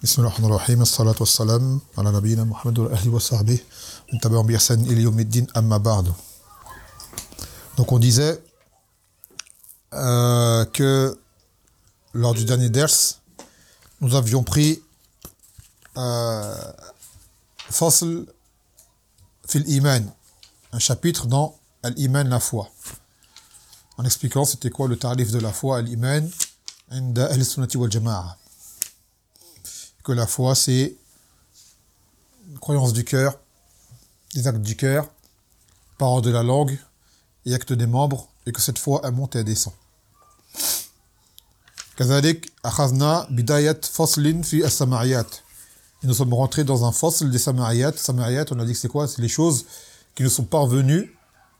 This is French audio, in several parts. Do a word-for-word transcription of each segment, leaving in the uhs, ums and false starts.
بسم الله الرحمن الرحيم الصلاة والسلام على نبينا محمد وآله وصحبه من تبعهم بإحسان إلى يوم الدين أما بعد. Donc on disait euh, que lors du dernier ders, nous avions pris euh, Fasl fil Iman, un chapitre dans Al-Iman, la foi, en expliquant c'était quoi le tarif de la foi, Al-Iman, inda Ahl-Sunnati wal Jama'a. Que la foi, c'est une croyance du cœur, des actes du cœur, parole de la langue et actes des membres, et que cette foi, elle monte et elle descend. كذلك أخذنا بداية فصل في السماعيات. Et nous sommes rentrés dans un fasl des sama'iyat. Sama'iyat, on a dit que c'est quoi? C'est les choses qui nous sont parvenues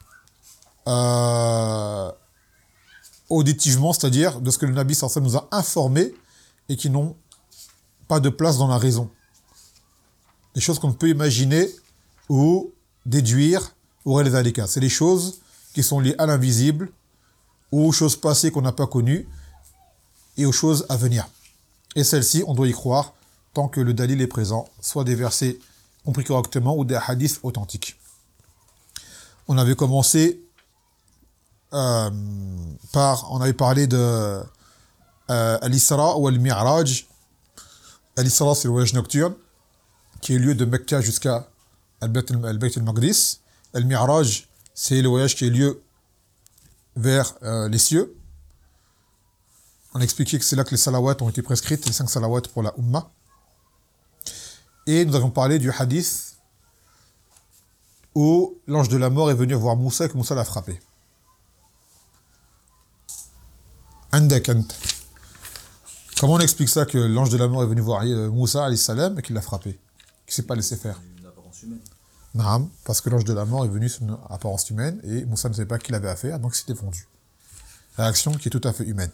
euh, auditivement, c'est-à-dire de ce que le Nabi sallallahu alayhi wa sallam nous a informé et qui n'ont pas de place dans la raison. Des choses qu'on peut imaginer ou déduire ou réaliser. C'est les choses qui sont liées à l'invisible ou aux choses passées qu'on n'a pas connues et aux choses à venir. Et celles-ci, on doit y croire tant que le dalil est présent, soit des versets compris correctement ou des hadiths authentiques. On avait commencé euh, par, on avait parlé de euh, Al-Isra ou Al-Mi'raj. Al-Isra, c'est le voyage nocturne qui est lieu de Mecca jusqu'à Al-Bayt al-Maqdis. Al-Mi'raj, c'est le voyage qui est lieu vers euh, les cieux. On a expliqué que c'est là que les salawats ont été prescrites, les cinq salawats pour la Ummah. Et nous avons parlé du hadith où l'ange de la mort est venu voir Moussa et que Moussa l'a frappé. Andak ant. Comment on explique ça, que l'ange de la mort est venu voir Moussa alayhi salam et qu'il l'a frappé, qu'il ne s'est pas laissé faire? Une apparence humaine. Non, parce que l'ange de la mort est venu sur une apparence humaine et Moussa ne savait pas qu'il avait à faire, donc il s'est défendu. Réaction qui est tout à fait humaine.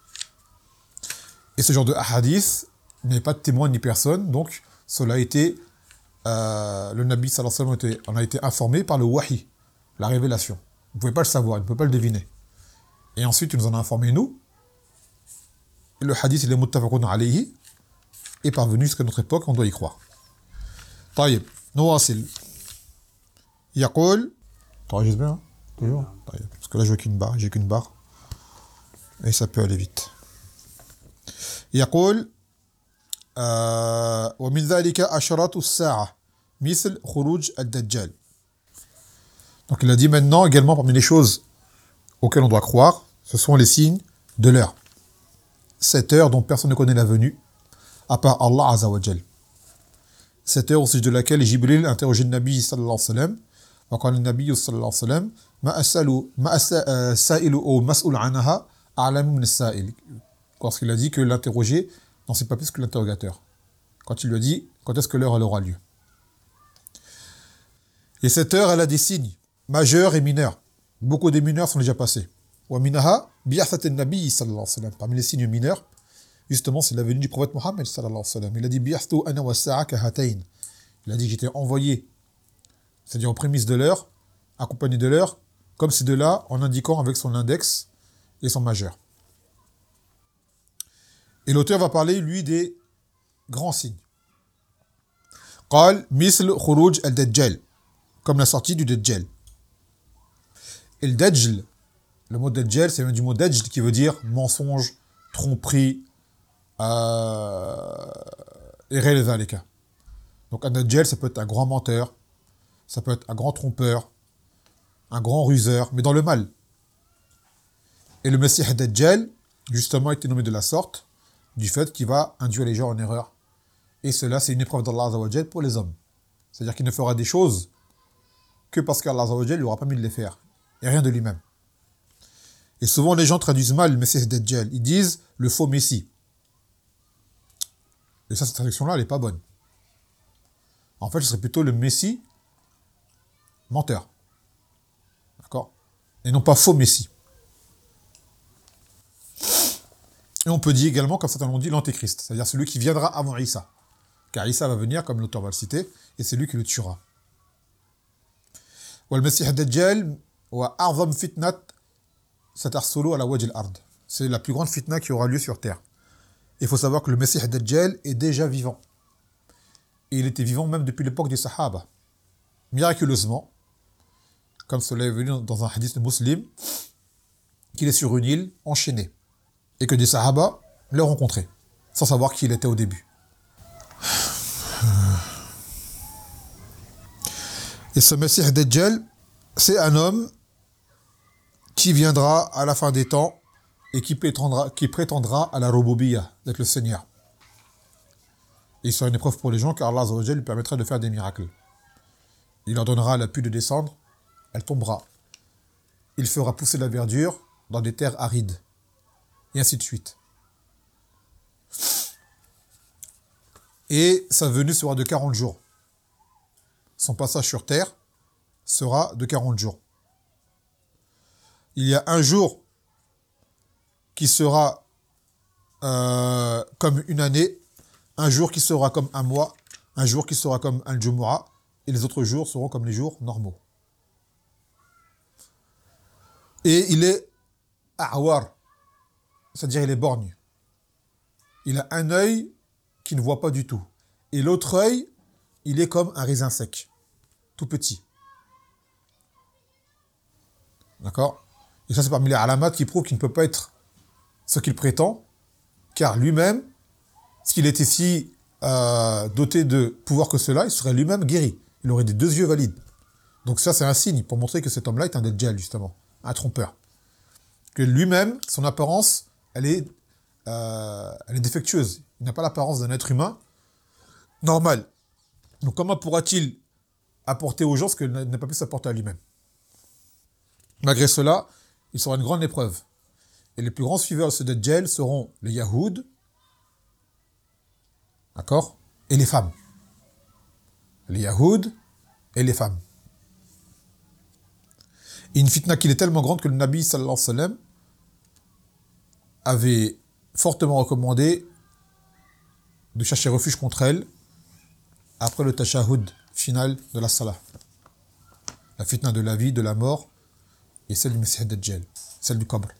Et ce genre de hadith n'est pas de témoin ni personne, donc cela a été, euh, le Nabi sallallahu alayhi wa sallam en a été informé par le wahi, la révélation. Vous ne pouvez pas le savoir, il ne peut pas le deviner. Et ensuite, il nous en a informé nous. Et le hadith, il est muttafaqun alayhi, est parvenu jusqu'à notre époque, on doit y croire. طيب نواصل. يقول t'enregistres bien, hein? Toujours. طيب. Parce que là, j'ai qu'une barre, j'ai qu'une barre. Et ça peut aller vite. يقول آه ومن ذلك أشراط الساعة مثل خروج الدجال. Donc il a dit maintenant également parmi les choses auxquelles on doit croire, ce sont les signes de l'heure. Cette heure dont personne ne connaît la venue, à part Allah Azza wa Jal. Cette heure au sujet de laquelle Jibril interrogeait le Nabi sallallahu alayhi wa sallam, وقال النبي صلى الله عليه وسلم ما أسأل ما السائل أو مسؤول عنها أعلم من السائل. Parce qu'il a dit que l'interrogé n'en sait pas plus que l'interrogateur. Quand il lui a dit quand est-ce que l'heure elle aura lieu. Et cette heure, elle a des signes majeurs et mineurs. Beaucoup des mineurs sont déjà passés. ومنها بعثة النبي صلى الله عليه وسلم. Parmi les signes mineurs, justement, c'est la venue du prophète Mohammed sallallahu alayhi wa sallam. Il a dit بعثت أنا والساعة كهاتين. Il a dit que j'étais envoyé, c'est-à-dire aux prémices de l'heure, accompagné de l'heure, comme ces deux-là, en indiquant avec son index et son majeur. Et l'auteur va parler, lui, des grands signes. قال مثل خروج الدجال, comme la sortie du Dajjal. Et le Dajjal, le mot Dajjal, c'est du mot Dajjal qui veut dire mensonge, tromperie, euh, et ghayr dhalika. Donc un Dajjal, ça peut être un grand menteur, ça peut être un grand trompeur, un grand ruseur, mais dans le mal. Et le Messie Dajjal, justement, a été nommé de la sorte, du fait qu'il va induire les gens en erreur. Et cela, c'est une épreuve d'Allah Azza wa Jal pour les hommes. C'est-à-dire qu'il ne fera des choses que parce qu'Allah Azza wa Jal lui aura pas mis de les faire. Et rien de lui-même. Et souvent, les gens traduisent mal le Messie Dajjal. Ils disent le faux Messie. Et ça, cette traduction-là, elle n'est pas bonne. En fait, ce serait plutôt le Messie menteur. D'accord? Et non pas faux Messie. Et on peut dire également, comme certains l'ont dit, l'antéchrist, c'est-à-dire celui qui viendra avant Isa. Car Isa va venir, comme l'auteur va le citer, et c'est lui qui le tuera. والمسيح الدجال هو أعظم فتنة ستحصل على وجه الأرض. C'est la plus grande fitna qui aura lieu sur terre. Il faut savoir que le Messie Dajjal est déjà vivant. Et il était vivant même depuis l'époque des Sahaba. Miraculeusement, comme cela est venu dans un hadith de Muslim, qu'il est sur une île enchaîné. Et que des Sahaba l'ont rencontré, sans savoir qui il était au début. Et ce Messie Dajjal, c'est un homme qui viendra à la fin des temps et qui prétendra, qui prétendra à la Rububiyya, d'être le Seigneur. Et il sera une épreuve pour les gens, car Allah Azza wa Jalla lui permettra de faire des miracles. Il leur donnera la pluie de descendre, elle tombera. Il fera pousser la verdure dans des terres arides. Et ainsi de suite. Et sa venue sera de quarante jours. Son passage sur terre sera de quarante jours. Il y a un jour qui sera euh, comme une année, un jour qui sera comme un mois, un jour qui sera comme un Jumu'ah, et les autres jours seront comme les jours normaux. Et il est a'war, c'est-à-dire il est borgne. Il a un œil qui ne voit pas du tout. Et l'autre œil, il est comme un raisin sec, tout petit. D'accord ? Et ça, c'est parmi les alamat qui prouvent qu'il ne peut pas être ce qu'il prétend, car lui-même, s'il était si euh, doté de pouvoir que cela, il serait lui-même guéri. Il aurait des deux yeux valides. Donc ça, c'est un signe pour montrer que cet homme-là est un Dajjal, justement, un trompeur. Que lui-même, son apparence, elle est, euh, elle est défectueuse. Il n'a pas l'apparence d'un être humain normal. Donc comment pourra-t-il apporter aux gens ce qu'il n'a pas pu s'apporter à lui-même ? Malgré cela, il sera une grande épreuve. Et les plus grands suiveurs de ce Dajjal seront les Yahoud, d'accord, et les femmes. Les Yahoud et les femmes. Et une fitna qui est tellement grande que le Nabi sallallahu alayhi wa sallam avait fortement recommandé de chercher refuge contre elle après le tashahhud final de la salah. La fitna de la vie, de la mort, et celle du Messie Dajjal, celle du qabr.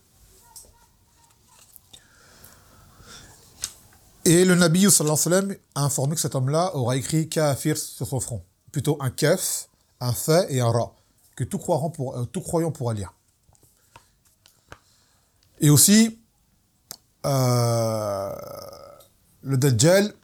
Et le Nabi sallallahu alayhi wa sallam a informé que cet homme-là aura écrit kafir sur son front. Plutôt un kaf, un fa et un ra, que tout croyant, pour, euh, tout croyant pourra lire. Et aussi, euh, le Dajjal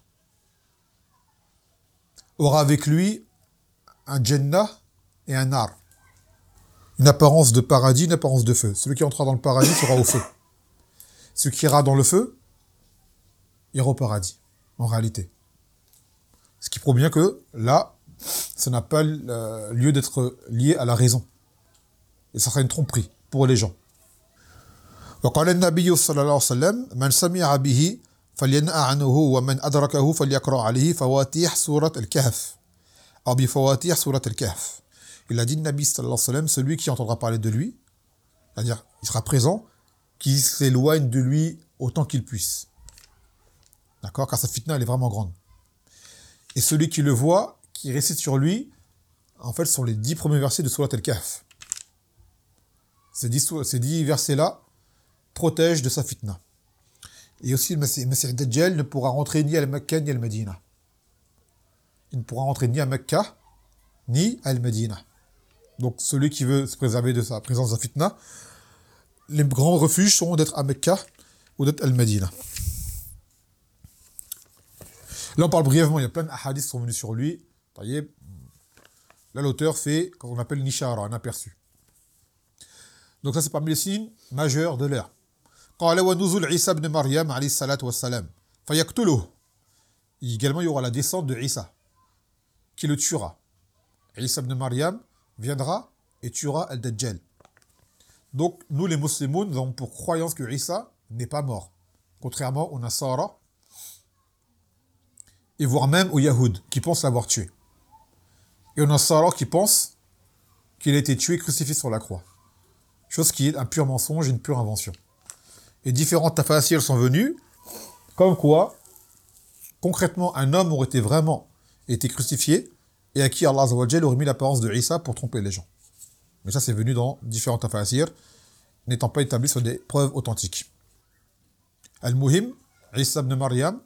aura avec lui un Jannah et un Nar. Une apparence de paradis, une apparence de feu. Celui qui entrera dans le paradis sera au feu. Celui qui ira dans le feu ira au paradis, en réalité. Ce qui prouve bien que là, ça n'a pas euh, lieu d'être lié à la raison. Et ça sera une tromperie pour les gens. وقال النبي صلى الله عليه وسلم من سمع به فلينأ عنه ومن أدركه فليقرأ عليه فواتيح سورة الكهف أو بفواتيح سورة الكهف. Il a dit le Nabi sallallahu alayhi wa sallam, celui qui entendra parler de lui, c'est-à-dire il sera présent, qu'il s'éloigne de lui autant qu'il puisse. D'accord ? Car sa fitna, elle est vraiment grande. Et celui qui le voit, qui récite sur lui, en fait, sont les dix premiers versets de Surat al-Kahf. Ces dix, ces dix versets-là protègent de sa fitna. Et aussi, le Messie Dajjal ne pourra rentrer ni à Mecca ni à Medina. Il ne pourra rentrer ni à Mecca ni à Medina. Donc, celui qui veut se préserver de sa présence de sa fitna, les grands refuges seront d'être à Mecca ou d'être à Medina. Là, on parle brièvement, il y a plein de hadiths qui sont venus sur lui. Là, l'auteur fait, qu'on appelle nishara, un aperçu. Donc ça, c'est parmi les signes majeurs de l'heure. Également, il y aura la descente de Isa, qui le tuera. Isa ibn Maryam viendra et tuera Al-Dajjal. Donc, nous, les musulmans, nous avons pour croyance que Isa n'est pas mort. Contrairement aux Nasara, et voire même aux Yahoud, qui pensent l'avoir tué. Et aux Nasara qui pensent qu'il a été tué, crucifié sur la croix. Chose qui est un pur mensonge, une pure invention. Et différentes tafasirs sont venus, comme quoi, concrètement, un homme aurait été vraiment été crucifié, et à qui Allah Azza wa Jalla aurait mis l'apparence de Isa pour tromper les gens. Mais ça, c'est venu dans différents tafasirs, n'étant pas établi sur des preuves authentiques. Al-Muhim, Isa ibn Maryam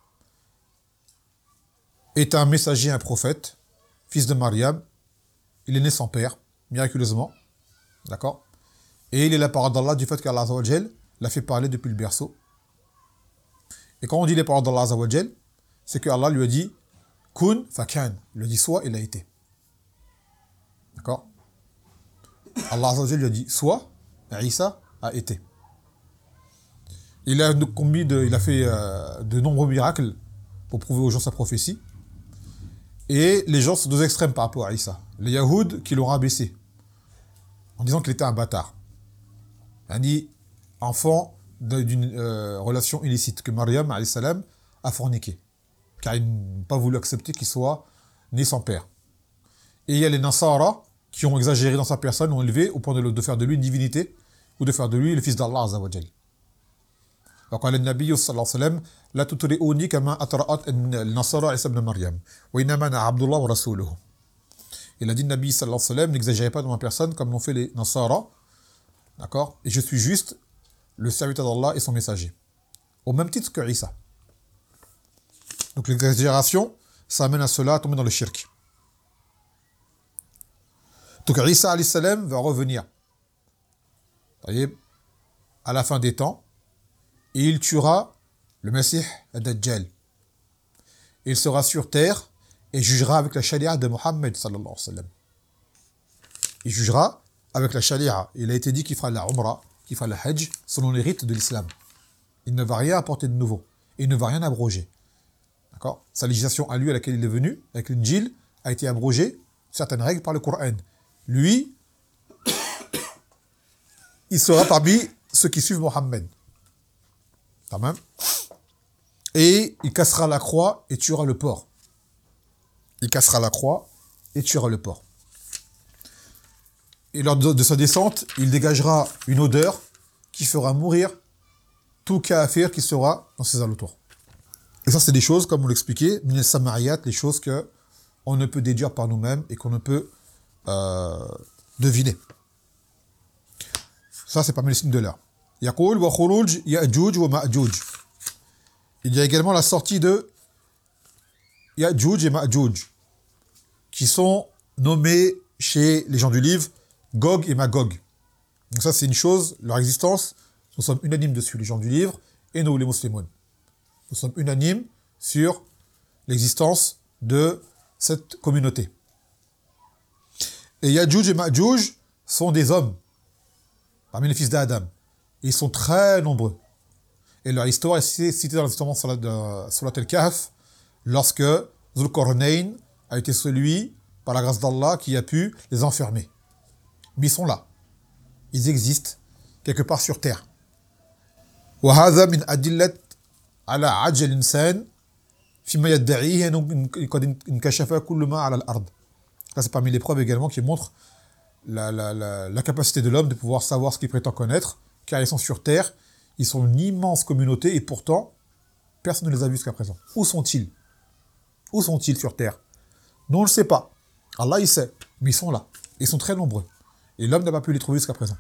est un messager, un prophète, fils de Maryam. Il est né sans père, miraculeusement. D'accord? Et il est la parole d'Allah du fait qu'Allah Azza wa Jal l'a fait parler depuis le berceau. Et quand on dit les paroles d'Allah Azza wa Jal, c'est que Allah lui a dit kun fakan. Il lui a dit soit, il a été. D'accord? Allah Azza wa Jal lui a dit soit, et Isa a été. Il a, commis de, il a fait euh, de nombreux miracles pour prouver aux gens sa prophétie. Et les gens sont deux extrêmes par rapport à Isa. Les Yahoud qui l'ont rabaissé en disant qu'il était un bâtard. Un enfant d'une euh, relation illicite que Maryam alayhi salam a forniqué. Car ils n'ont pas voulu accepter qu'il soit né sans père. Et il y a les Nasara qui ont exagéré dans sa personne, l'ont élevé au point de, de faire de lui une divinité ou de faire de lui le fils d'Allah Azza wa Jal. وقال النبي صلى الله عليه وسلم لا تطرئوني كما أطرأت النصارى عيسى ابن مريم وإنما أنا عبد الله ورسوله. Il a dit Nabi sallallahu alayhi wa sallam, n'exagérez pas dans ma personne comme l'ont fait les Nasara, d'accord? Et je suis juste le serviteur d'Allah et son messager. Au même titre que Isa. Donc l'exagération, ça amène à cela, à tomber dans le shirk. Donc Isa alayhi salam va revenir. Vous voyez, à la fin des temps, et il tuera le Messie ad-Dajjal. Il sera sur terre et jugera avec la charia de Mohammed sallallahu alayhi wa sallam. Il jugera avec la charia. Il a été dit qu'il fera la umrah, qu'il fera la hajj, selon les rites de l'islam. Il ne va rien apporter de nouveau. Et il ne va rien abroger. D'accord? Sa législation à lui, à laquelle il est venu, avec l'Injil, a été abrogée, certaines règles par le Coran. Lui, il sera parmi ceux qui suivent Mohammed. Quand même. Et il cassera la croix et tuera le porc. Il cassera la croix et tuera le porc. Et lors de sa descente, il dégagera une odeur qui fera mourir tout kafir qui sera dans ses alentours. Et ça, c'est des choses, comme on l'expliquait, min al-samariyat, les choses que on ne peut déduire par nous-mêmes et qu'on ne peut euh, deviner. Ça, c'est parmi les signes de l'heure. Yaqul wa khuruj Ya'juj wa Ma'juj. Il y a également la sortie de Ya'juj et Ma'juj, qui sont nommés chez les gens du livre Gog et Magog. Donc ça, c'est une chose, leur existence, nous sommes unanimes dessus, les gens du livre, et nous, les musulmans. Nous sommes unanimes sur l'existence de cette communauté. Et Ya'juj et Ma'juj sont des hommes, parmi les fils d'Adam. Ils sont très nombreux. Et leur histoire est citée dans l'histoire de Surat al-Kahf, lorsque Zulqarnayn a été celui, par la grâce d'Allah, qui a pu les enfermer. Mais ils sont là. Ils existent quelque part sur terre. وهذا من أدلة على عجز الإنسان فيما يدعيه أنه قد انكشف كل ما على الأرض. Ça, c'est parmi les preuves également qui montrent la, la, la, la capacité de l'homme de pouvoir savoir ce qu'il prétend connaître, car ils sont sur terre, ils sont une immense communauté, et pourtant, personne ne les a vus jusqu'à présent. Où sont-ils? Où sont-ils sur terre? Nous, on ne le sait pas. Allah, il sait, mais ils sont là. Ils sont très nombreux. Et l'homme n'a pas pu les trouver jusqu'à présent.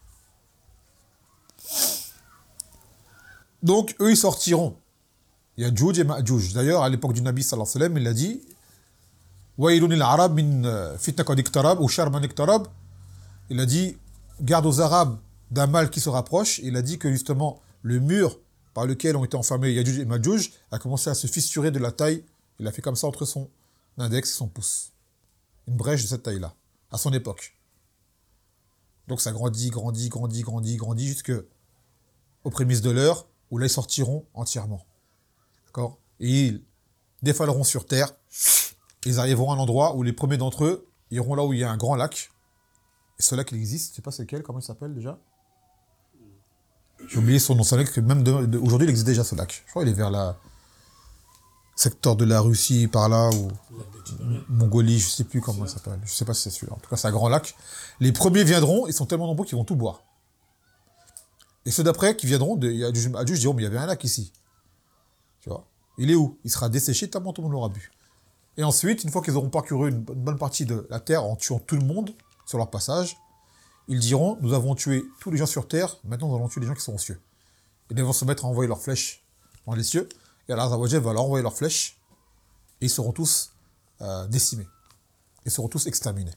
Donc, eux, ils sortiront. Il y a Ya'juj et Ma'juj. D'ailleurs, à l'époque du Nabi sallallahu alayhi wa sallam, il a dit Wailun al-Arab min fitna qad iqtarab ou sharman iqtarab. Il a dit garde aux Arabes d'un mal qui se rapproche. Il a dit que justement, le mur par lequel ont été enfermés Ya'juj et Ma'juj a commencé à se fissurer de la taille. Il a fait comme ça entre son index et son pouce. Une brèche de cette taille-là, à son époque. Donc ça grandit, grandit, grandit, grandit, grandit, jusque aux prémices de l'heure, où là ils sortiront entièrement. D'accord? Et ils défaleront sur terre, ils arriveront à un endroit où les premiers d'entre eux iront là où il y a un grand lac. Et ce lac, il existe, je ne sais pas c'est lequel, comment il s'appelle déjà? J'ai oublié son nom, c'est un lac que même de, de, aujourd'hui il existe déjà ce lac. Je crois qu'il est vers la secteur de la Russie, par là, ou Mongolie, je ne sais plus comment il s'appelle. Je ne sais pas si c'est celui-là. En tout cas, c'est un grand lac. Les premiers viendront, ils sont tellement nombreux qu'ils vont tout boire. Et ceux d'après qui viendront, de Ya'juj et Ma'juj diront, mais il y avait un lac ici. Tu vois? Il est où? Il sera desséché tellement tout le monde l'aura bu. Et ensuite, une fois qu'ils auront parcouru une bonne partie de la terre en tuant tout le monde sur leur passage, ils diront, nous avons tué tous les gens sur terre, maintenant nous allons tuer les gens qui sont aux cieux. Et ils vont se mettre à envoyer leurs flèches dans les cieux, et Allah Azza wa Jalla va leur envoyer leurs flèches, et ils seront tous euh, décimés. Ils seront tous exterminés.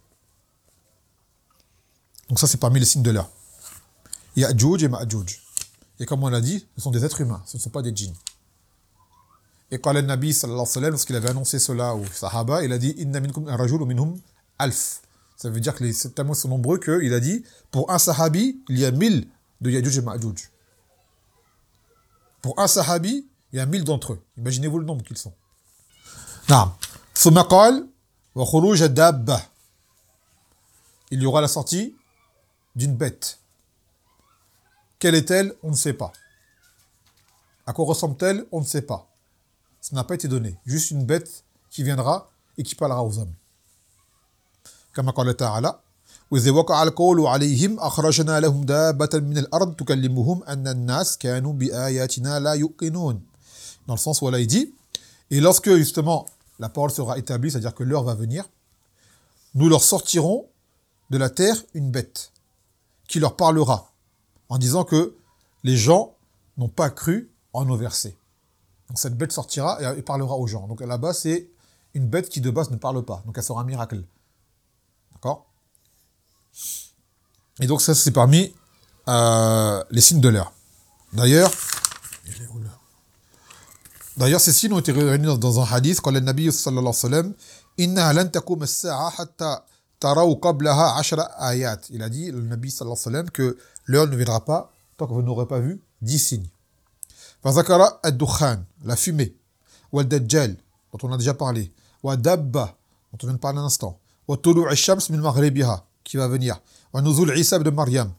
Donc ça, c'est parmi les signes de l'heure. Ya'juj et Ma'juj. Et comme on l'a dit, ce sont des êtres humains, ce ne sont pas des djinns. Et quand le Nabi sallallahu alayhi wa sallam, lorsqu'il avait annoncé cela aux Sahaba, il a dit Inna minkum un rajul minhum alf. Ça veut dire que les tellement sont nombreux qu'il a dit pour un Sahabi, il y a mille de Ya'juj et Ma'juj. Pour un Sahabi, il y a mille d'entre eux. Imaginez-vous le nombre qu'ils sont. Naam. Thumma qala wa khuruj ad-dabba. Il y aura la sortie d'une bête. Quelle est-elle? On ne sait pas. À quoi ressemble-t-elle? On ne sait pas. Ça n'a pas été donné. Juste une bête qui viendra et qui parlera aux hommes. Comme قال تعالى وإذ وقع القول عليهم أخرجنا لهم دابة من الأرض تكلمهم أن الناس كانوا بآياتنا لا يوقنون. Dans le sens où Allah dit, et lorsque justement la parole sera établie, c'est-à-dire que l'heure va venir, nous leur sortirons de la terre une bête qui leur parlera en disant que les gens n'ont pas cru en nos versets. Donc cette bête sortira et parlera aux gens. Donc là-bas, c'est une bête qui de base ne parle pas. Donc elle sera un miracle. D'accord? Et donc ça, c'est parmi euh, les signes de l'heure. D'ailleurs, d'ailleurs, ces signes ont été réunis dans, dans un hadith. Quand le Nabi sallallahu alayhi wa sallam, Inna lan taqum as-sa'a hatta taraw qablaha ashra ayat. Il a dit, le Nabi sallallahu alayhi wa sallam, que l'heure ne viendra pas tant que vous n'aurez pas vu dix signes. Fazakara ad-dukhan, la fumée. Wa al-dajjal, dont on a déjà parlé. Wa dabba, dont on vient de parler un instant. Wa tulu' ash-shams min maghribiha, qui va venir. Wa nuzul Isa ibn Maryam.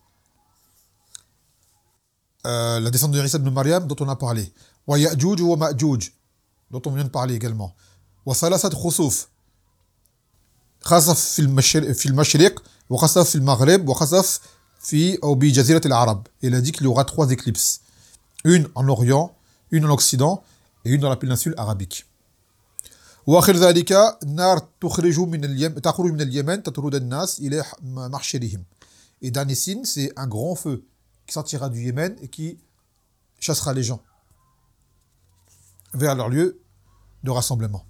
Euh, la descente de Isa ibn Maryam, dont on a parlé. Wa ya'juj wa ma'juj, dont on vient de parler également. Wa thalathat khusuf. Khasaf fi al-mashriq, wa khasaf fi al-maghrib, wa khasaf fi ou bi jazirat al-arab. Il a dit qu'il y aura trois éclipses. Une en Orient, une en Occident et une dans la péninsule arabique. وآخر ذلك نار تخرج من اليمن تخرج من اليمن تطرد الناس إلى محشرهم. Et dernier signe, c'est un grand feu qui sortira du Yémen et qui chassera les gens vers leur lieu de rassemblement.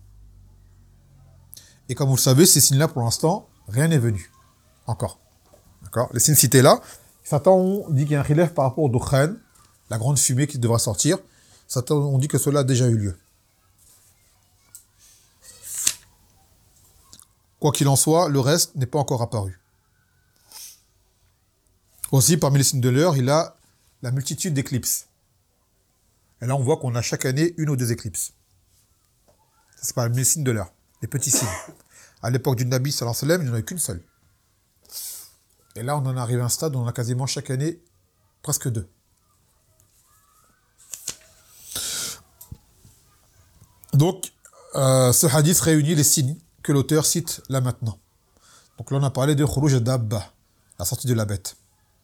Et comme vous le savez, ces signes-là, pour l'instant, rien n'est venu. Encore. D'accord? Les signes cités là, certains ont dit qu'il y a un khilaf par rapport au dukhan, la grande fumée qui devra sortir. Certains ont dit que cela a déjà eu lieu. Quoi qu'il en soit, le reste n'est pas encore apparu. Aussi, parmi les signes de l'heure, il a la multitude d'éclipses. Et là, on voit qu'on a chaque année une ou deux éclipses. Ça, c'est parmi les signes de l'heure, les petits signes. À l'époque du Nabi sallallahu alayhi wa sallam, il n'y en avait qu'une seule. Et là, on en arrive à un stade où on a quasiment chaque année presque deux. Donc, euh, ce hadith réunit les signes que l'auteur cite là maintenant. Donc là, on a parlé de khuruj ad-dabba, la sortie de la bête.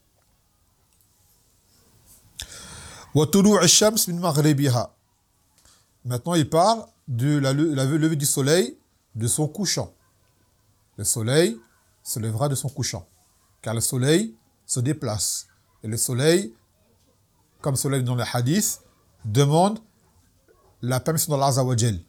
Wa tulu' ash-shams min maghribiha. Maintenant, il parle de la, la levée du soleil de son couchant. Le soleil se lèvera de son couchant, car le soleil se déplace. Et le soleil, comme le soleil dans le hadith, demande la permission d'Allah Azza wa Jal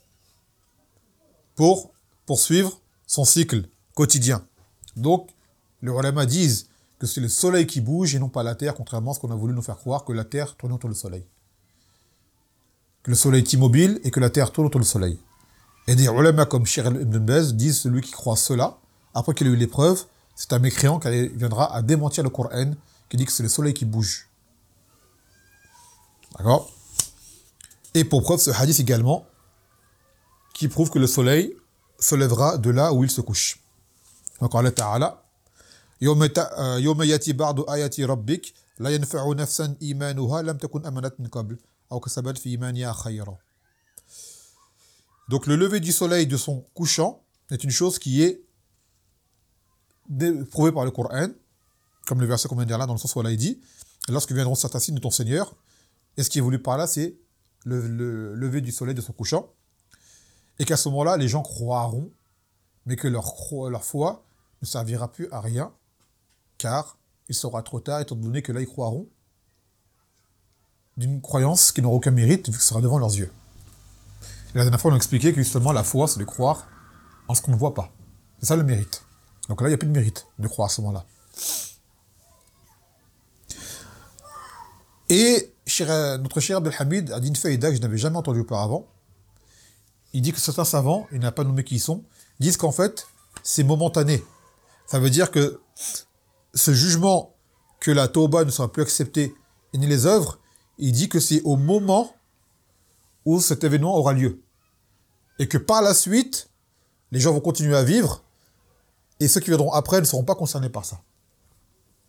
pour poursuivre son cycle quotidien. Donc, les ulama disent que c'est le soleil qui bouge et non pas la terre, contrairement à ce qu'on a voulu nous faire croire que la terre tourne autour du soleil. Que le soleil est immobile et que la terre tourne autour du soleil. Et des ulama comme Sheikh Ibn Baz disent celui qui croit cela, après qu'il ait eu l'épreuve, c'est un mécréant qui viendra à démentir le Coran, qui dit que c'est le soleil qui bouge. D'accord? Et pour preuve, ce hadith également, qui prouve que le soleil se lèvera de là où il se couche. Donc, Allah Ta'ala, يوم يأتي بعض آيات ربك لا ينفع نفسا إيمانها لم تكن آمنت من قبل أو كسبت في إيمانها خيرا. Donc, le lever du soleil de son couchant est une chose qui est prouvée par le Coran, comme le verset qu'on vient de dire là, dans le sens où Allah dit, lorsque viendront certains signes de ton Seigneur, et ce qui est voulu par là, c'est le, le lever du soleil de son couchant, et qu'à ce moment-là, les gens croiront, mais que leur, leur foi ne servira plus à rien, car il sera trop tard, étant donné que là, ils croiront, d'une croyance qui n'aura aucun mérite vu que ce sera devant leurs yeux. Et la dernière fois, on a expliqué que justement la foi, c'est de croire en ce qu'on ne voit pas. C'est ça le mérite. Donc là, il n'y a plus de mérite de croire à ce moment-là. Et notre cher Abdelhamid a dit une faïda que je n'avais jamais entendue auparavant. Il dit que certains savants, il n'a pas nommé qui ils sont, disent qu'en fait, c'est momentané. Ça veut dire que ce jugement que la tauba ne sera plus acceptée et ni les œuvres, il dit que c'est au moment où cet événement aura lieu. Et que par la suite, les gens vont continuer à vivre et ceux qui viendront après ne seront pas concernés par ça. D'accord ?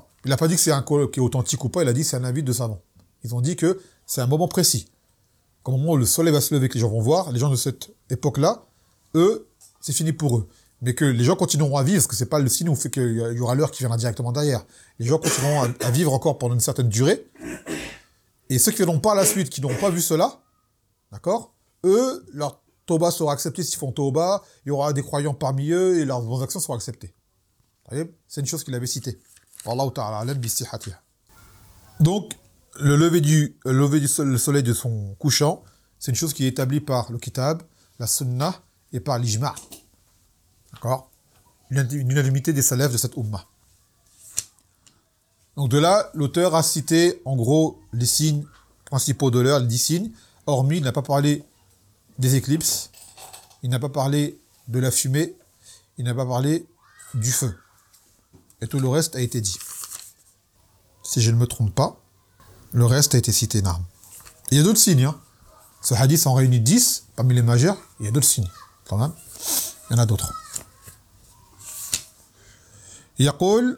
Il n'a pas dit que c'est un col qui est authentique ou pas, il a dit que c'est un avis de savants. Ils ont dit que c'est un moment précis. Au moment où le soleil va se lever, que les gens vont voir, les gens de cette époque-là, eux, c'est fini pour eux. Mais que les gens continueront à vivre, parce que c'est pas le signe où fait qu'il y aura l'heure qui viendra directement derrière. Les gens continueront à, à vivre encore pendant une certaine durée. Et ceux qui viendront par la suite, qui n'auront pas vu cela, d'accord, eux, leur tauba sera acceptée s'ils font tauba, il y aura des croyants parmi eux et leurs bonnes actions seront acceptées. Vous voyez, c'est une chose qu'il avait citée. Wallahu ta'ala alam bi sihhatiha. Donc, le lever du, le lever du soleil, le soleil de son couchant, c'est une chose qui est établie par le kitab, la sunnah et par l'ijma'. D'accord ? Une unanimité des salafs de cette ummah. Donc de là, l'auteur a cité en gros les signes principaux de l'heure, les dix signes, hormis il n'a pas parlé des éclipses, il n'a pas parlé de la fumée, il n'a pas parlé du feu. Et tout le reste a été dit. Si je ne me trompe pas, le reste a été cité, Naam. Il y a d'autres signes. Hein. Ce hadith en réunit dix, parmi les majeurs, il y a d'autres signes. Quand même, il y en a d'autres. يقول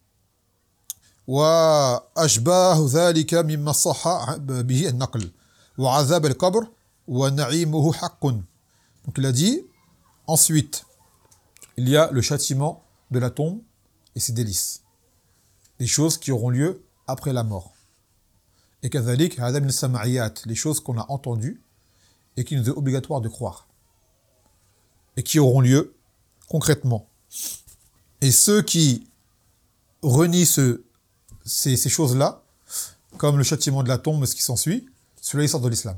وأشباه ذلك مما صح به النقل وعذاب القبر ونعيمه حق. Donc il a dit, ensuite, il y a le châtiment de la tombe et ses délices. Les choses qui auront lieu après la mort. Et كذلك هذا من السمعيات, les choses qu'on a entendues et qui nous est obligatoire de croire. Et qui auront lieu concrètement. Et ceux qui renient ce, ces, ces choses-là, comme le châtiment de la tombe et ce qui s'ensuit, ceux-là, ils sortent de l'islam.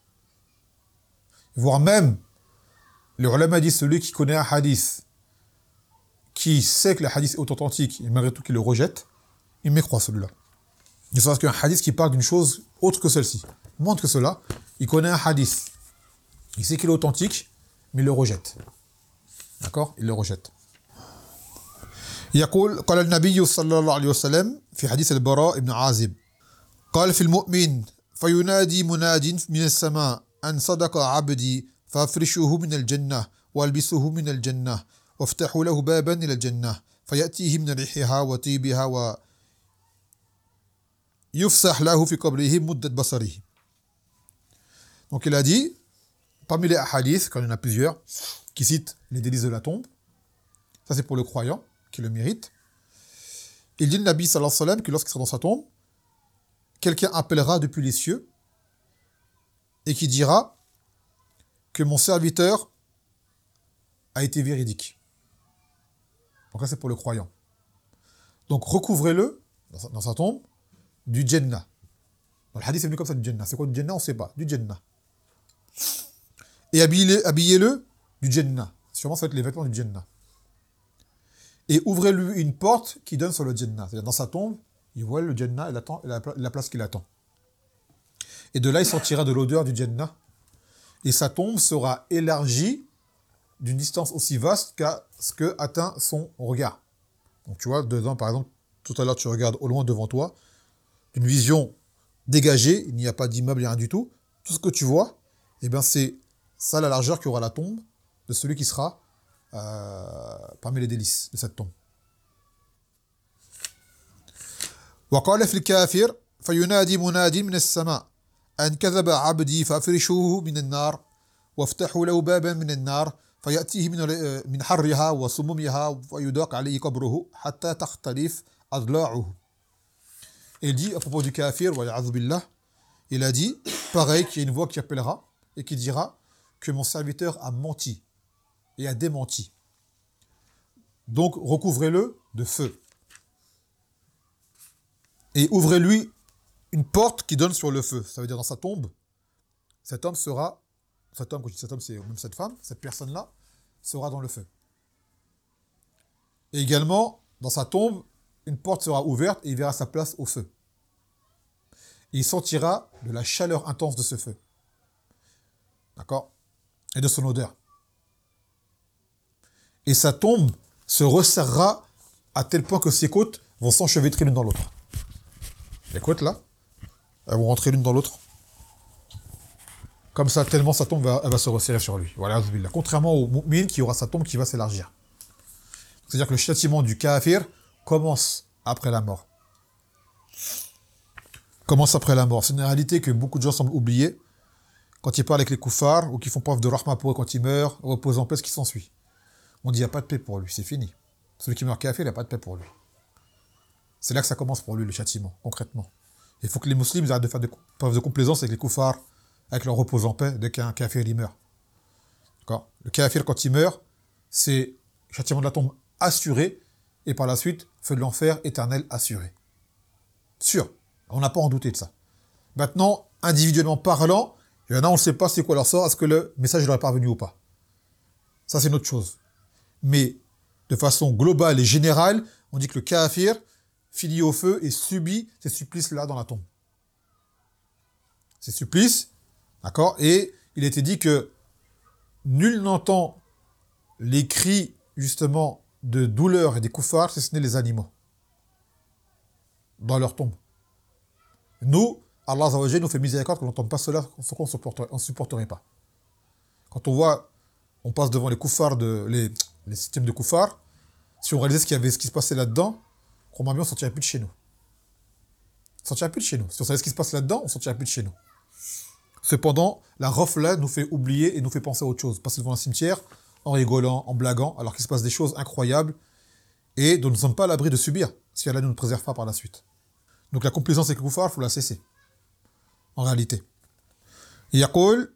Voire même, le ulama dit celui qui connaît un hadith, qui sait que le hadith est authentique, et malgré tout qu'il le rejette, il mécroit celui-là. Il sait qu'un hadith qui parle d'une chose autre que celle-ci, montre que cela, il connaît un hadith, il sait qu'il est authentique, mais il le rejette. D'accord ? Il le rejette. يقول قال النبي صلى الله عليه وسلم في حديث البراء بن عازب قال في المؤمن فينادي مناد من السماء أن صدق عبدي فافرشوه من الجنة والبسوه من الجنة وافتحوا له بابا إلى الجنة فيأتيه من ريحها وطيبها ويفسح له في قبره مدة بصره. Donc il a dit, parmi les hadiths, quand il y en a plusieurs, qui citent les délices de la tombe, ça c'est pour le croyant, qui le mérite. Il dit le Nabi sallallahu alayhi wa sallam que lorsqu'il sera dans sa tombe, quelqu'un appellera depuis les cieux et qui dira que mon serviteur a été véridique. Donc là c'est pour le croyant. Donc recouvrez-le dans sa, dans sa tombe du Jannah. Dans le hadith c'est venu comme ça du Jannah. C'est quoi du Jannah? On ne sait pas. Du Jannah. Et habillez-le, habillez-le du Jannah. Sûrement ça va être les vêtements du Jannah. Et ouvrez-lui une porte qui donne sur le Jannah. C'est-à-dire dans sa tombe, il voit le Jannah et la, la place qu'il attend. Et de là, il sentira de l'odeur du Jannah. Et sa tombe sera élargie d'une distance aussi vaste qu'à ce que atteint son regard. Donc tu vois, dedans, par exemple, tout à l'heure, tu regardes au loin devant toi, une vision dégagée, il n'y a pas d'immeuble, il n'y a rien du tout. Tout ce que tu vois, eh bien, c'est ça la largeur qu'aura la tombe de celui qui sera Euh, parmi les délices de cette tombe. وقال في الكافر فينادي مناد من السماء أن كذب عبدي فافرشوه من النار وافتحوا له بابا من النار فيأتيه من من حرها وسمومها ويضاق عليه قبره حتى تختلف أضلاعه. Il dit à propos du kafir, il a dit, pareil, qu'il y a une voix qui appellera et qui dira que mon serviteur a menti et a démenti. Donc, recouvrez-le de feu. Et ouvrez-lui une porte qui donne sur le feu. Ça veut dire dans sa tombe, cet homme sera, cet homme, quand je dis cet homme, c'est même cette femme, cette personne-là, sera dans le feu. Et également, dans sa tombe, une porte sera ouverte et il verra sa place au feu. Et il sentira de la chaleur intense de ce feu. D'accord? Et de son odeur. Et sa tombe se resserrera à tel point que ses côtes vont s'enchevêtrer l'une dans l'autre. Les côtes, là, elles vont rentrer l'une dans l'autre. Comme ça, tellement sa tombe va, elle va se resserrer sur lui. Voilà, contrairement au mu'min qui aura sa tombe qui va s'élargir. C'est-à-dire que le châtiment du kafir commence après la mort. Commence après la mort. C'est une réalité que beaucoup de gens semblent oublier quand ils parlent avec les koufars ou qui font preuve de rahma pour eux quand ils meurent, reposent en paix, ce qui s'ensuit. On dit il n'y a pas de paix pour lui, c'est fini. Celui qui meurt kafir, il n'y a pas de paix pour lui. C'est là que ça commence pour lui, le châtiment, concrètement. Il faut que les musulmans arrêtent de faire des preuves de complaisance avec les koufars, avec leur repose en paix, dès qu'un kafir il meurt. D'accord? Le kafir, quand il meurt, c'est châtiment de la tombe assuré, et par la suite, feu de l'enfer éternel assuré. Sûr. On n'a pas en douté de ça. Maintenant, individuellement parlant, il y en a, on ne sait pas c'est quoi leur sort, est-ce que le message leur est parvenu ou pas. Ça, c'est une autre chose. Mais, de façon globale et générale, on dit que le kafir finit au feu et subit ces supplices-là dans la tombe. Ces supplices, d'accord? Et il était dit que nul n'entend les cris, justement, de douleur et des koufars, si ce n'est les animaux. Dans leur tombe. Nous, Allah Azza wa Jalla nous fait miséricorde qu'on n'entende pas cela, qu'on ne supporterait, on supporterait pas. Quand on voit, on passe devant les koufars, de, les, les systèmes de koufars, si on réalisait ce, qu'il y avait, ce qui se passait là-dedans, crois-moi bien, on ne sortirait plus de chez nous. On ne sortirait plus de chez nous. Si on savait ce qui se passe là-dedans, on ne sortirait plus de chez nous. Cependant, la rafla nous fait oublier et nous fait penser à autre chose. Passer devant un cimetière, en rigolant, en blaguant, alors qu'il se passe des choses incroyables et dont nous ne sommes pas à l'abri de subir, si Allah ne nous préserve pas par la suite. Donc la complaisance avec le koufar, il faut la cesser. En réalité. يقول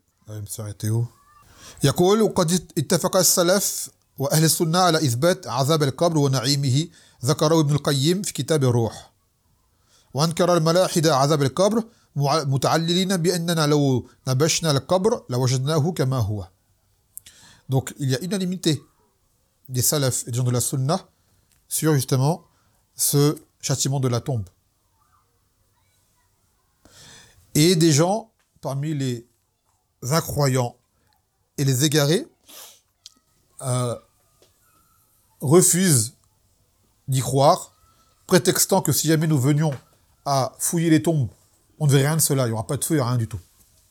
يقول وقد اتفق السلف وأهل السنة على إثبات عذاب القبر ونعيمه ذكره ابن القيم في كتاب الروح وأنكر الملاحدة عذاب القبر متعللين بأننا لو نبشنا القبر لوجدناه كما هو. Donc il y a unanimité des salafs et des gens de la sunna sur justement ce châtiment de la tombe. Et des gens, parmi les incroyants et les égarés, euh, refusent d'y croire, prétextant que si jamais nous venions à fouiller les tombes, on ne verrait rien de cela, il n'y aura pas de feu, il n'y aura rien du tout.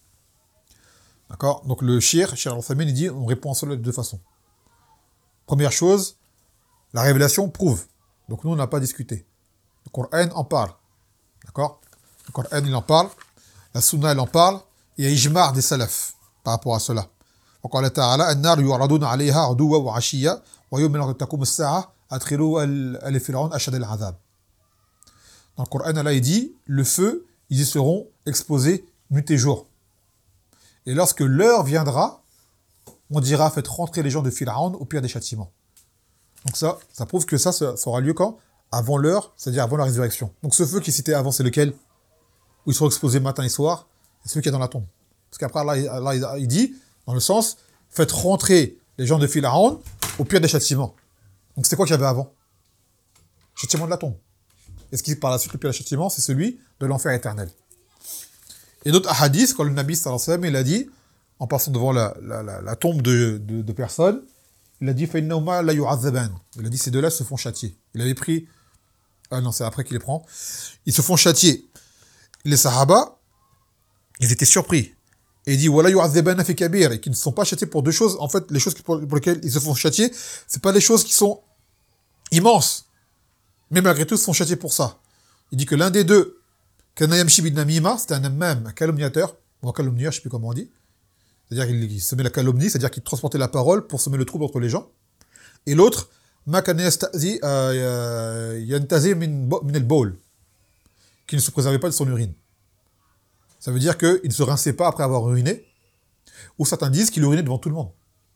D'accord? Donc le shir, Shir al-Uthaymeen, il dit, on répond à cela de deux façons. Première chose, la révélation prouve. Donc nous, on n'a pas discuté. Le Coran en parle. D'accord? Le Coran, il en parle. La sunna, elle en parle. Il y a ijma' des salafs par rapport à cela. وقال تعالى النار يعرضون عليها عدوا وعشيا ويوم لا تقوم الساعة أدخلوا آل فرعون أشد العذاب. Dans le Coran, Allah il dit, le feu, ils y seront exposés nuit et jour. Et lorsque l'heure viendra, on dira, faites rentrer les gens de Pharaon au pire des châtiments. Donc ça, ça prouve que ça, ça, ça aura lieu quand? Avant l'heure, c'est-à-dire avant la résurrection. Donc ce feu qui est cité avant, c'est lequel? Où ils seront exposés matin et soir, c'est celui qui est dans la tombe. Parce qu'après, Allah, Allah il dit, dans le sens, faites rentrer les gens de Pharaon au pire des châtiments. Donc c'était quoi qu'il y avait avant? Châtiment de la tombe. Et ce qui par la suite le pire des châtiments, c'est celui de l'enfer éternel. Et d'autres hadiths, quand le Nabi sallallahu alayhi wa sallam, il a dit, en passant devant la, la, la, la tombe de, de, de personnes, il a dit فَإِنَّهُمَا لَا يُعَذَّبَانِ. Il a dit ces deux-là se font châtier. Il avait pris, ah non c'est après qu'il les prend, ils se font châtier. Les Sahaba, ils étaient surpris. Et il dit وَلَا يُعَذَّبَانَ فِي كَبِيرٍ, et qu'ils ne sont pas châtiés pour deux choses. En fait, les choses pour, pour lesquelles ils se font châtier, c'est pas les choses qui sont immenses. Mais malgré tout, ils se font châtier pour ça. Il dit que l'un des deux, kana yamshi bin namima, c'était un namam, un calomniateur, ou un calomnieur, je sais plus comment on dit. C'est-à-dire qu'il semait la calomnie, c'est-à-dire qu'il transportait la parole pour semer le trouble entre les gens. Et l'autre, ma kana yastazi yantazi min al-bawl, qui ne se préservait pas de son urine. Ça veut dire qu'il ne se rinçait pas après avoir uriné, ou certains disent qu'il urinait devant tout le monde.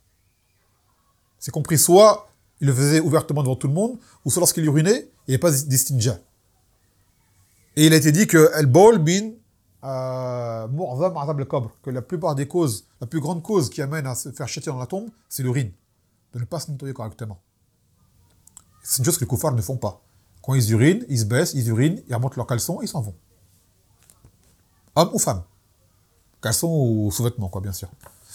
C'est compris, soit il le faisait ouvertement devant tout le monde, ou soit lorsqu'il urinait, il n'y avait pas d'istinja. Et il a été dit que al-bawl bin mu'zam azab al-qabr, que la plupart des causes, la plus grande cause qui amène à se faire châtier dans la tombe, c'est l'urine, de ne pas se nettoyer correctement. C'est une chose que les koufars ne font pas. Quand ils urinent, ils se baissent, ils urinent, ils remontent leurs caleçons, ils s'en vont. Hommes ou femmes. Caleçons ou sous-vêtements, quoi, bien sûr.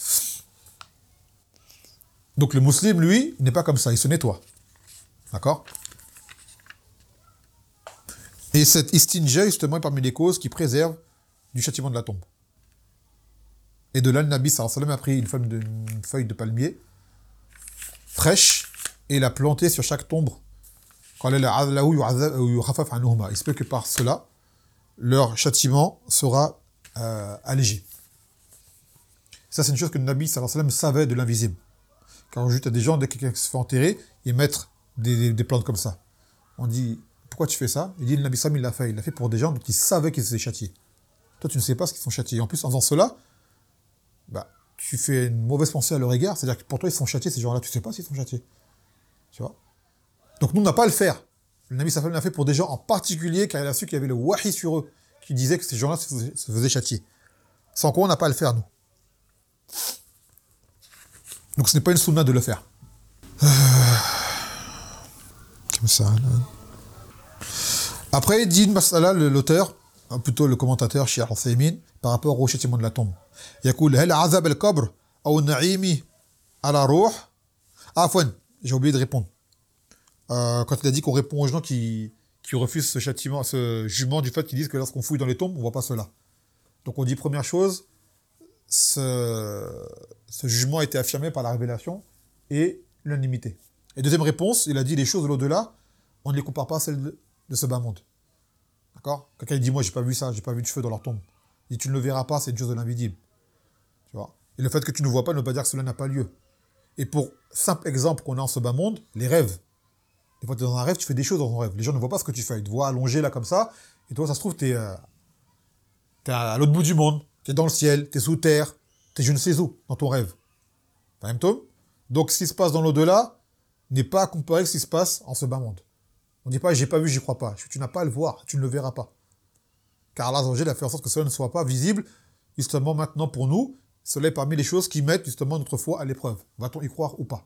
Donc le musulman, lui, n'est pas comme ça, il se nettoie. D'accord? Et cette istinja, justement, est parmi les causes qui préservent du châtiment de la tombe. Et de là, le Nabi sallallahu alayhi wa sallam a pris une feuille de, une feuille de palmier fraîche et l'a plantée sur chaque tombe. Il se peut que par cela, leur châtiment sera euh, allégé. Ça, c'est une chose que le Nabi sallallahu alayhi wa sallam savait de l'invisible. Quand on dit à des gens, dès que quelqu'un se fait enterrer, ils mettent des, des, des plantes comme ça. On dit, pourquoi tu fais ça? Il dit, le Nabi sallallahu alayhi wa sallam, il l'a fait. Il l'a fait pour des gens qui savaient qu'ils étaient châtiés. Toi, tu ne sais pas ce qu'ils sont châtiés. En plus, en faisant cela, bah, tu fais une mauvaise pensée à leur égard. C'est-à-dire que pour toi, ils sont châtiés, ces gens-là. Tu ne sais pas s'ils sont châtiés. Tu vois? Donc, nous, on n'a pas à le faire. Le Nabi sallallahu alayhi wa sallam l'a fait pour des gens en particulier, car il a su qu'il y avait le wahi sur eux, qui disait que ces gens-là se faisaient, se faisaient châtier. Sans quoi, on n'a pas à le faire, nous. Donc, ce n'est pas une sunna de le faire. Euh... Comme ça, là. Après, il dit une masala, l'auteur, plutôt le commentateur, Cheikh Al-Uthaymin, par rapport au châtiment de la tombe. يقول هل عذاب القبر أو النعيم على روح. Ah, Fouane, j'ai oublié de répondre. Euh, quand il a dit qu'on répond aux gens qui, qui refusent ce châtiment, ce jugement du fait qu'ils disent que lorsqu'on fouille dans les tombes, on ne voit pas cela. Donc on dit première chose, ce, ce jugement a été affirmé par la révélation et l'unanimité. Et deuxième réponse, il a dit les choses de l'au-delà, on ne les compare pas à celles de, de ce bas monde. D'accord? Quelqu'un dit moi j'ai pas vu ça, j'ai pas vu de cheveux dans leur tombe. Il dit tu ne le verras pas, c'est une chose de l'invisible. Tu vois? Et le fait que tu ne vois pas ne veut pas dire que cela n'a pas lieu. Et pour simple exemple qu'on a en ce bas monde, les rêves. Des fois tu es dans un rêve, tu fais des choses dans ton rêve. Les gens ne voient pas ce que tu fais. Ils te voient allongé là comme ça, et toi ça se trouve tu es euh, à l'autre bout du monde, tu es dans le ciel, tu es sous terre, tu es je ne sais où dans ton rêve. T'as même Tom? Donc ce qui se passe dans l'au-delà n'est pas comparé à ce qui se passe en ce bas monde. On ne dit pas j'ai pas vu, j'y crois pas. Tu n'as pas à le voir, tu ne le verras pas. Car Allah a fait en sorte que cela ne soit pas visible, justement maintenant pour nous, cela est parmi les choses qui mettent justement notre foi à l'épreuve. Va-t-on y croire ou pas?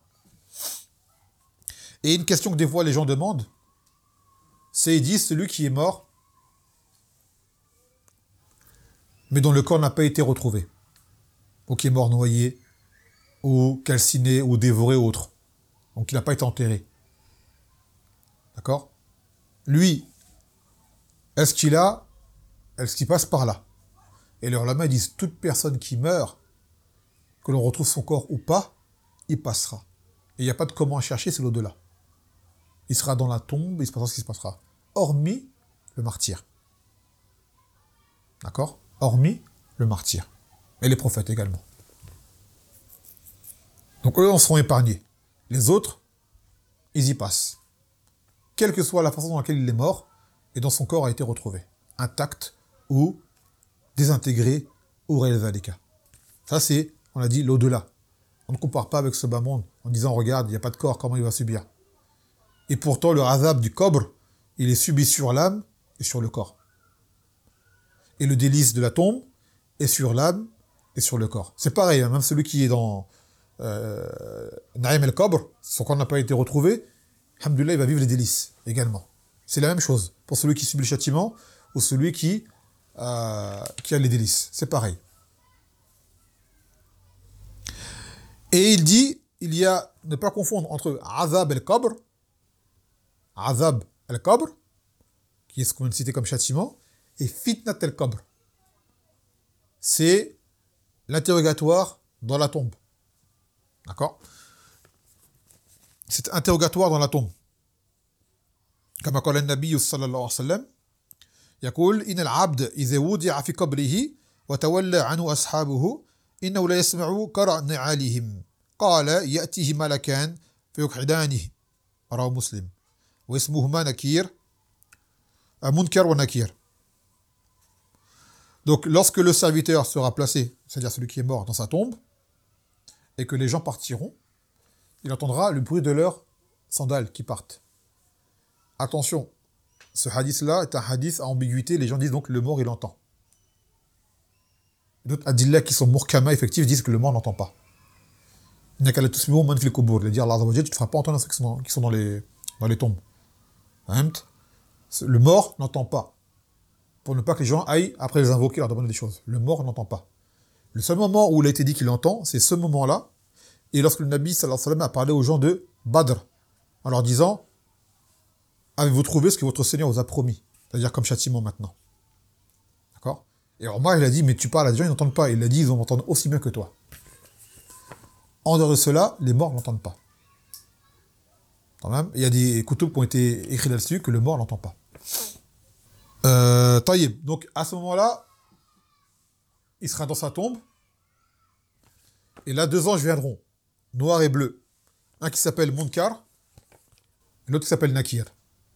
Et une question que des fois les gens demandent, c'est ils disent celui qui est mort, mais dont le corps n'a pas été retrouvé, ou qui est mort noyé, ou calciné, ou dévoré, ou autre. Donc il n'a pas été enterré. D'accord? Lui, est-ce qu'il a, est-ce qu'il passe par là? Et les ulama disent, toute personne qui meurt, que l'on retrouve son corps ou pas, il passera. Et il n'y a pas de comment chercher, c'est l'au-delà. Il sera dans la tombe, il se passera ce qui se passera. Hormis le martyr. D'accord? Hormis le martyr. Et les prophètes également. Donc eux en seront épargnés. Les autres, ils y passent. Quelle que soit la façon dans laquelle il est mort, et dont son corps a été retrouvé. Intact, ou désintégré, ou réalisé des cas. Ça c'est, on a dit, l'au-delà. On ne compare pas avec ce bas monde, en disant, regarde, il n'y a pas de corps, comment il va subir? Et pourtant, le azab du qabr, il est subi sur l'âme et sur le corps. Et le délice de la tombe est sur l'âme et sur le corps. C'est pareil, hein, même celui qui est dans euh, Naïm el-Qabr, son corps n'a pas été retrouvé, alhamdoulilah, il va vivre les délices également. C'est la même chose pour celui qui subit le châtiment ou celui qui, euh, qui a les délices. C'est pareil. Et il dit, il y a, ne pas confondre entre azab el-Qabr, azab el-Qabr, qui est ce qu'on a cité comme châtiment, et fitnat el-Qabr. C'est l'interrogatoire dans la tombe. D'accord? C'est interrogatoire dans la tombe. Comme قال النبي صلى الله عليه وسلم يقول إن العبد إذا وضع في قبره وتولى عنه أصحابه إنه لا يسمع قرع نعالهم قال يأتيه ملكان فيقعدانه رواه مسلم واسمهما نكير منكر ونكير. Donc lorsque le serviteur sera placé, c'est-à-dire celui qui est mort dans sa tombe, et que les gens partiront, il entendra le bruit de leurs sandales qui partent. Attention, ce hadith-là est un hadith à ambiguïté. Les gens disent donc que le mort, il entend. D'autres adillas qui sont murkama, effectifs, disent que le mort n'entend pas. Il n'y a qu'à la tusmi'u man fil qubur. Il dire Allah Azza wa Jalla, tu ne te feras pas entendre ceux qui sont dans, qui sont dans, les, dans les tombes. Le mort n'entend pas. Pour ne pas que les gens aillent après les invoquer, leur demander des choses. Le mort n'entend pas. Le seul moment où il a été dit qu'il entend, c'est ce moment-là. Et lorsque le Nabi sallallahu alayhi wa sallam a parlé aux gens de Badr, en leur disant: avez-vous trouvé ce que votre Seigneur vous a promis? C'est-à-dire comme châtiment maintenant. D'accord? Et Omar, il a dit: mais tu parles à des gens, ils n'entendent pas. Il a dit: ils vont m'entendre aussi bien que toi. En dehors de cela, les morts n'entendent pas. Quand même, il y a des koutoubs qui ont été écrits là-dessus que le mort n'entend pas. Euh, Taïb. Donc, à ce moment-là, il sera dans sa tombe. Et là, deux anges viendront, noir et bleu. Un qui s'appelle Munkar, et l'autre qui s'appelle Nakir.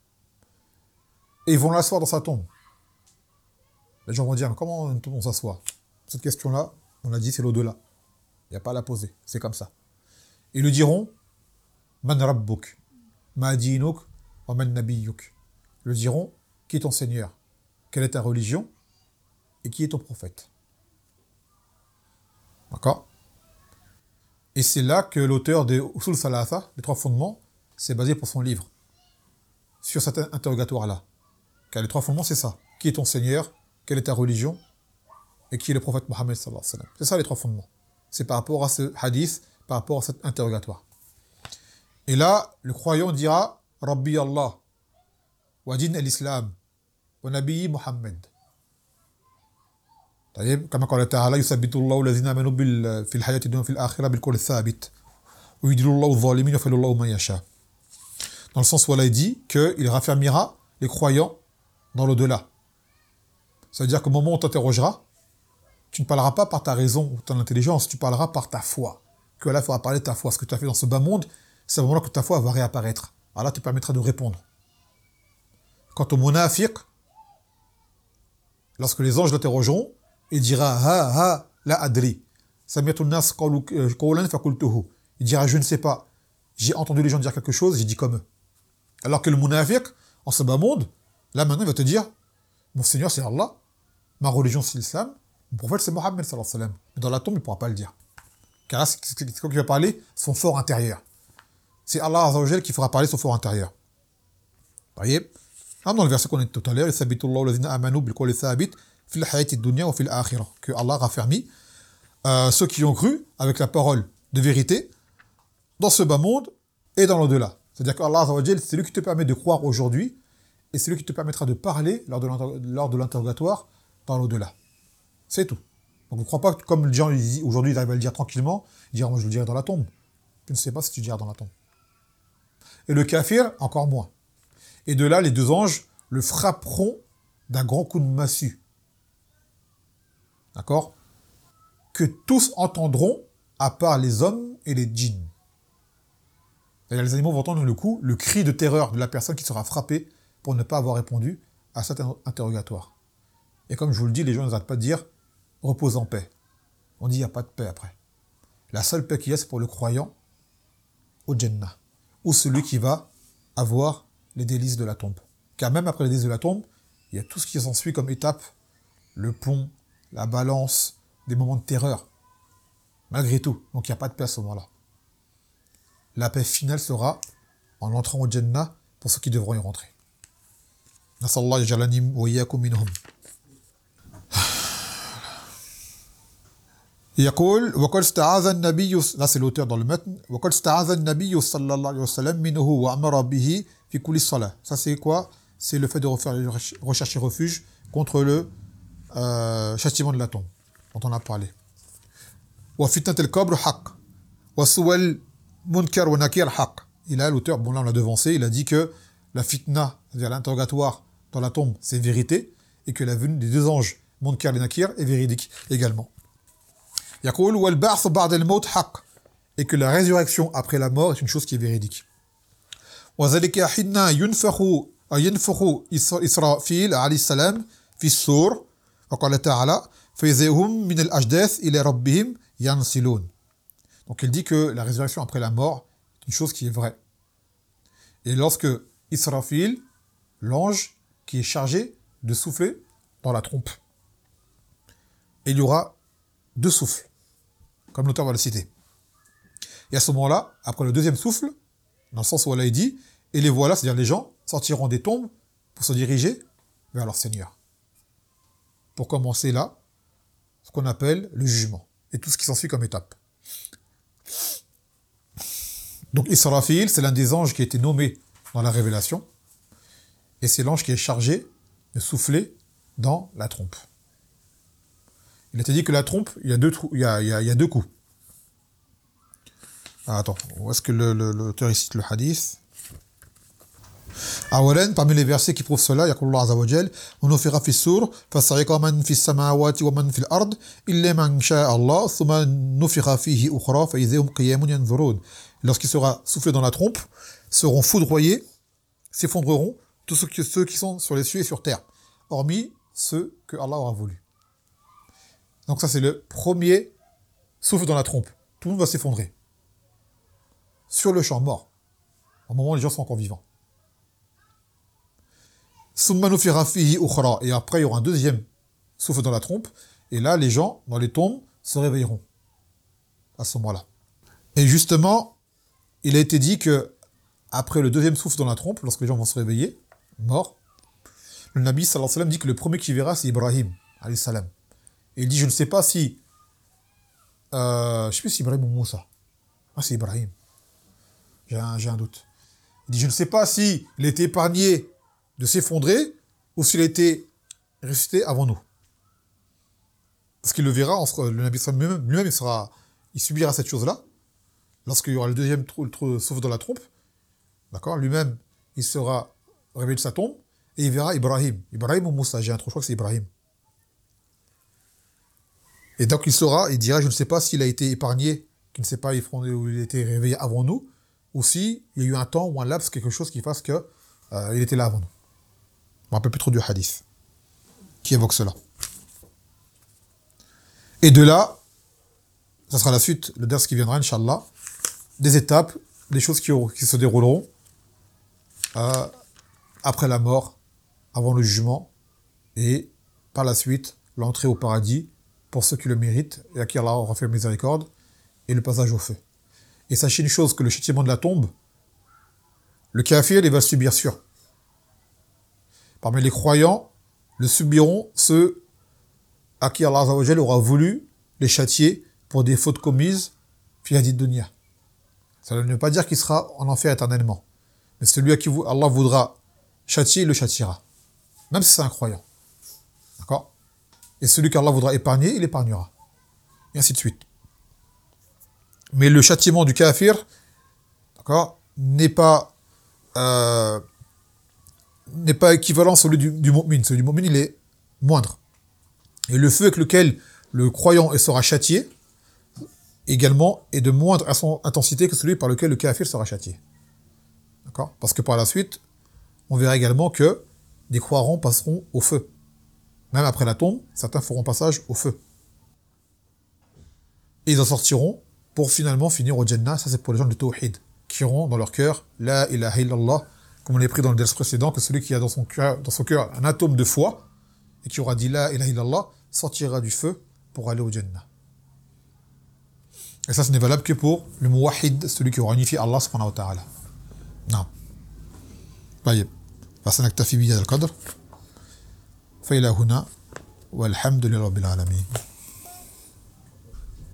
Et ils vont l'asseoir dans sa tombe. Les gens vont dire: comment on s'assoit? Cette question-là, on a dit, c'est l'au-delà. Il n'y a pas à la poser. C'est comme ça. Ils lui diront: Man Rabbuk, Ma dinuk, wa man nabiyyuk. Ils lui diront: qui est ton Seigneur? Quelle est ta religion? Et qui est ton prophète? D'accord? Et c'est là que l'auteur des Usul Thalatha, les trois fondements, s'est basé pour son livre. Sur cet interrogatoire-là. Car les trois fondements, c'est ça. Qui est ton Seigneur? Quelle est ta religion? Et qui est le prophète Mohammed sallallahu alayhi wa sallam? C'est ça les trois fondements. C'est par rapport à ce hadith, par rapport à cet interrogatoire. Et là, le croyant dira: Rabbi Allah, wa din al-Islam, wa nabiyyi Muhammad. كما قال تعالى يثبت الله الذين آمنوا في الحياة الدنيا وفي الآخرة بالقول الثابت ويضل الله الظالمين ويفعل الله ما يشاء. Dans le sens où Allah dit qu'il raffermira les croyants dans l'au-delà. Ça veut dire qu'au moment où on t'interrogera, tu ne parleras pas par ta raison ou ton intelligence, tu parleras par ta foi. Que là, il faudra parler de ta foi. Ce que tu as fait dans ce bas monde, c'est au moment que ta foi va réapparaître. Allah te permettra de répondre. Quant au munafiq, lorsque les anges l'interrogeront, il dira: ha ha la adri. Sami'tu an-nas qawlan faqultuhu. Il dira: je ne sais pas. J'ai entendu les gens dire quelque chose, j'ai dit comme eux. Alors que le munafiq, en ce bas monde, là maintenant il va te dire: mon Seigneur c'est Allah, ma religion c'est l'islam, mon prophète c'est Mohammed sallallahu alayhi wa sallam. Mais dans la tombe il ne pourra pas le dire. Car là, c'est quoi qui va parler? Son fort intérieur. C'est Allah Azza wa Jal qui fera parler son fort intérieur. Vous voyez? Dans le verset qu'on a dit tout à l'heure, que Allah raffermit euh, ceux qui ont cru avec la parole de vérité dans ce bas monde et dans l'au-delà. C'est-à-dire qu'Allah Azza wa Jal, c'est lui qui te permet de croire aujourd'hui et c'est lui qui te permettra de parler lors de l'interrogatoire dans l'au-delà. C'est tout. Donc ne crois pas que comme les gens aujourd'hui ils arrivent à le dire tranquillement, ils diront: moi je le dirai dans la tombe. Tu ne sais pas si tu le diras dans la tombe. Et le kafir, encore moins. Et de là, les deux anges le frapperont d'un grand coup de massue. D'accord? Que tous entendront, à part les hommes et les djinns. Et les animaux vont entendre le coup, le cri de terreur de la personne qui sera frappée pour ne pas avoir répondu à cet interrogatoire. Et comme je vous le dis, les gens n'arrêtent pas de dire: repose en paix. On dit: il n'y a pas de paix après. La seule paix qu'il y a, c'est pour le croyant au Jannah, ou celui qui va avoir les délices de la tombe. Car même après les délices de la tombe, il y a tout ce qui s'ensuit comme étape, le pont, la balance, des moments de terreur. Malgré tout, donc il n'y a pas de paix à ce moment-là. La paix finale sera en entrant au Jannah pour ceux qui devront y rentrer. Nasallahu jalani wa iyyakum minhum. يقول وقد استعاذ النبي là c'est l'auteur dans le matn وقد استعاذ النبي صلى الله عليه وسلم منه وأمر به في كل صلاة. Ça c'est quoi? C'est le fait de refaire, rechercher refuge contre le euh, châtiment de la tombe dont on a parlé. وفتنة القبر حق وسؤال منكر ونكير حق. Il a l'auteur, bon là on l'a devancé, il a dit que la fitna, c'est-à-dire l'interrogatoire dans la tombe, c'est vérité et que la venue des deux anges Munkar et Nakir est véridique également. يقول والبعث بعد الموت حق, et que la résurrection après la mort est une chose qui est véridique. وذلك حين ينفخ ينفخ إسرافيل عليه السلام في الصور وقال تعالى فإذا هم من الأجداث إلى ربهم ينسلون. Donc il dit que la résurrection après la mort est une chose qui est vraie. Et lorsque Israfil, l'ange, qui est chargé de souffler dans la trompe. Et il y aura deux souffles, comme l'auteur va le citer. Et à ce moment-là, après le deuxième souffle, dans le sens où Allah est dit, et les voilà, c'est-à-dire les gens, sortiront des tombes pour se diriger vers leur Seigneur. Pour commencer là, ce qu'on appelle le jugement, et tout ce qui s'ensuit comme étape. Donc Israfil, c'est l'un des anges qui a été nommé dans la révélation, et c'est l'ange qui est chargé de souffler dans la trompe. Il a été dit que la trompe, il y a deux, trou- il y a, il y a, il y a deux coups. Ah, attends, où est-ce que le, le, l'auteur cite le hadith? أولاً, parmi les versets qui prouvent cela, يقول الله عز وجل ونفخ في الصور فصعق من في السماوات ومن في الأرض إلا من شاء الله ثم نفخ فيه أخرى فإذا هم قيام ينظرون. Lorsqu'il sera soufflé dans la trompe, seront foudroyés, s'effondreront tous ceux qui, ceux qui sont sur les cieux et sur terre, hormis ceux que Allah aura voulu. Donc ça c'est le premier souffle dans la trompe. Tout le monde va s'effondrer. Sur le champ, mort. Au moment où les gens sont encore vivants. Et après, il y aura un deuxième souffle dans la trompe. Et là, les gens, dans les tombes, se réveilleront. À ce moment-là. Et justement, il a été dit que, après le deuxième souffle dans la trompe, lorsque les gens vont se réveiller, morts, le Nabi sallallahu alayhi wa sallam dit que le premier qui verra, c'est Ibrahim, alayhi salam. Et il dit, je ne sais pas si... Euh, je ne sais plus si Ibrahim ou Moussa. Ah, c'est Ibrahim. J'ai un, j'ai un doute. Il dit, je ne sais pas s'il était épargné de s'effondrer ou s'il a été ressuscité avant nous. Parce qu'il le verra, on sera, le Nabi sallallahu alayhi wa sallam lui-même, il, sera, il subira cette chose-là. Lorsqu'il y aura le deuxième trou, le trou, souffle dans la trompe, d'accord, lui-même, il sera réveillé de sa tombe et il verra Ibrahim. Ibrahim ou Moussa, j'ai un trou, je crois que c'est Ibrahim. Et donc il saura, il dira, je ne sais pas s'il a été épargné, qu'il ne s'est pas effondré ou il a été réveillé avant nous, ou s'il y a eu un temps ou un laps, quelque chose qui fasse qu'il euh, était là avant nous. Je ne me rappelle plus trop du hadith qui évoque cela. Et de là, ça sera la suite, le ders qui viendra, Inch'Allah, des étapes, des choses qui, qui se dérouleront euh, après la mort, avant le jugement, et par la suite, l'entrée au paradis, pour ceux qui le méritent, et à qui Allah aura fait miséricorde, et le passage au feu. Et sachez une chose, que le châtiment de la tombe, le kafir, il va le subir sûr. Parmi les croyants, le subiront ceux à qui Allah aura voulu les châtier pour des fautes commises, fi hadid dunya. Ça ne veut pas dire qu'il sera en enfer éternellement. Mais celui à qui Allah voudra châtier, il le châtiera. Même si c'est un croyant. D'accord? Et celui qu'Allah voudra épargner, il épargnera. Et ainsi de suite. Mais le châtiment du kafir, d'accord, n'est pas euh, n'est pas équivalent à celui du, du mu'min. Celui du mu'min, il est moindre. Et le feu avec lequel le croyant sera châtié, également, est de moindre intensité que celui par lequel le kafir sera châtié. D'accord? Parce que par la suite, on verra également que des croyants passeront au feu. Même après la tombe, certains feront passage au feu. Et ils en sortiront pour finalement finir au Jannah. Ça, c'est pour les gens du Tawhid, qui auront dans leur cœur La ilaha illallah, comme on l'a pris dans le ders précédent, que celui qui a dans son cœur, dans son cœur un atome de foi, et qui aura dit La ilaha illallah, sortira du feu pour aller au Jannah. Et ça, ce n'est valable que pour le muwahid, celui qui aura unifié Allah subhanahu wa ta'ala. Non. طيب. فسنكتفي بهذا القدر. فإلى هنا والحمد لله رب العالمين.